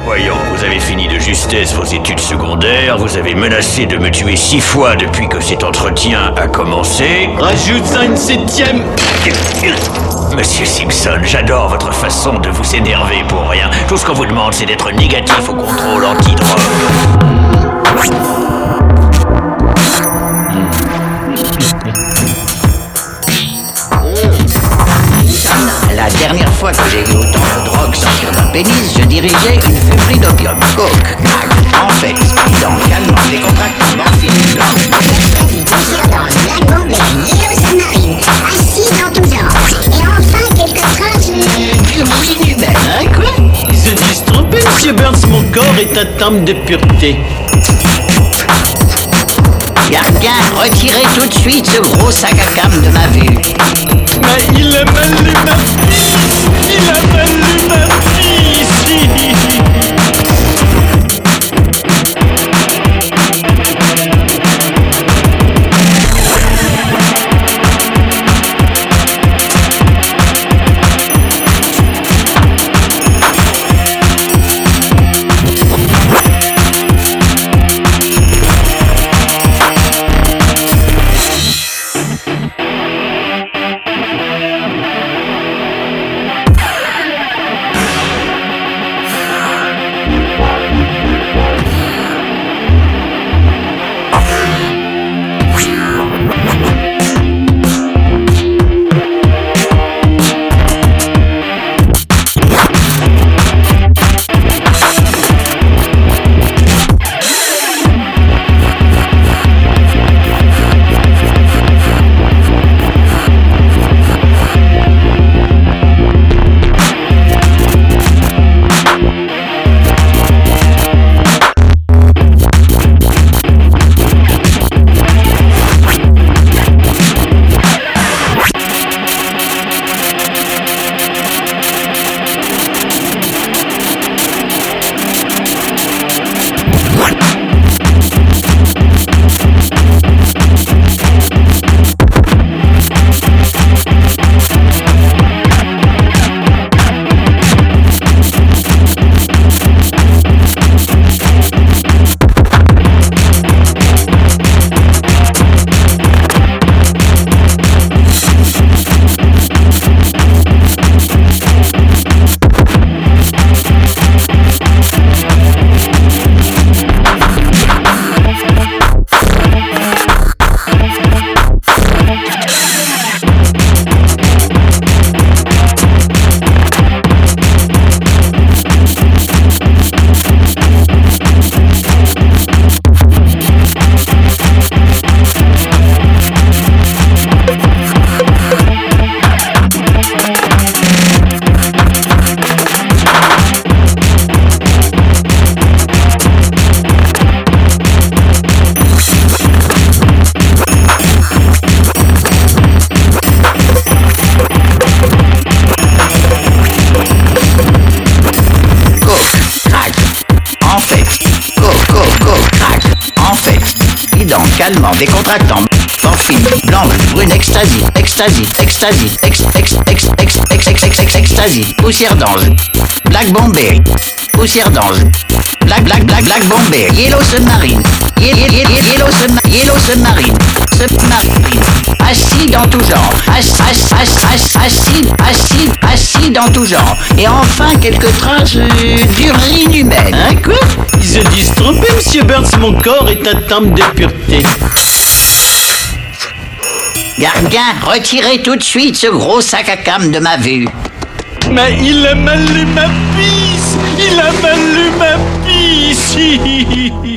Voyons, vous avez fini de justesse vos études secondaires, vous avez menacé de me tuer 6 fois depuis que cet entretien a commencé. Rajoute-en une 7e. Monsieur Simpson, j'adore votre façon de vous énerver pour rien. Tout ce qu'on vous demande, c'est d'être négatif au contrôle anti-drogue. La dernière fois que j'ai vu autant de drogue sortir d'un pénis, je dirigeais une fumerie d'opium. Coke, crack, en fait, speedant, calmant, décontractant, morphine, blanc. Dans Black Bombay, Yellow Submarine, acide en tout genre. Et enfin quelques traces D'urine humaine, hein, quoi? Ils se disent tromper, monsieur Burns, mon corps est un temple de pureté. Gardien, retirez tout de suite ce gros sac à cam de ma vue. Mais il a mal lu ma fille. Il a mal lu ma fille. Calmant, décontractant, morphine, blanche, brune, ecstasy, ecstasy, poussière d'ange, Black Bombay, poussière d'ange, Black Bombay, Yellow Submarine, Yellow Submarine, acide en tout genre, acide en tout genre, et enfin quelques traces d'urine humaine. Hein, quoi? Ils se disent tromper, monsieur Burns, mon corps est un temple de pureté. Gardien, retirez tout de suite ce gros sac à cam de ma vue. Mais il a mal lu ma pisse. Il a mal lu ma pisse.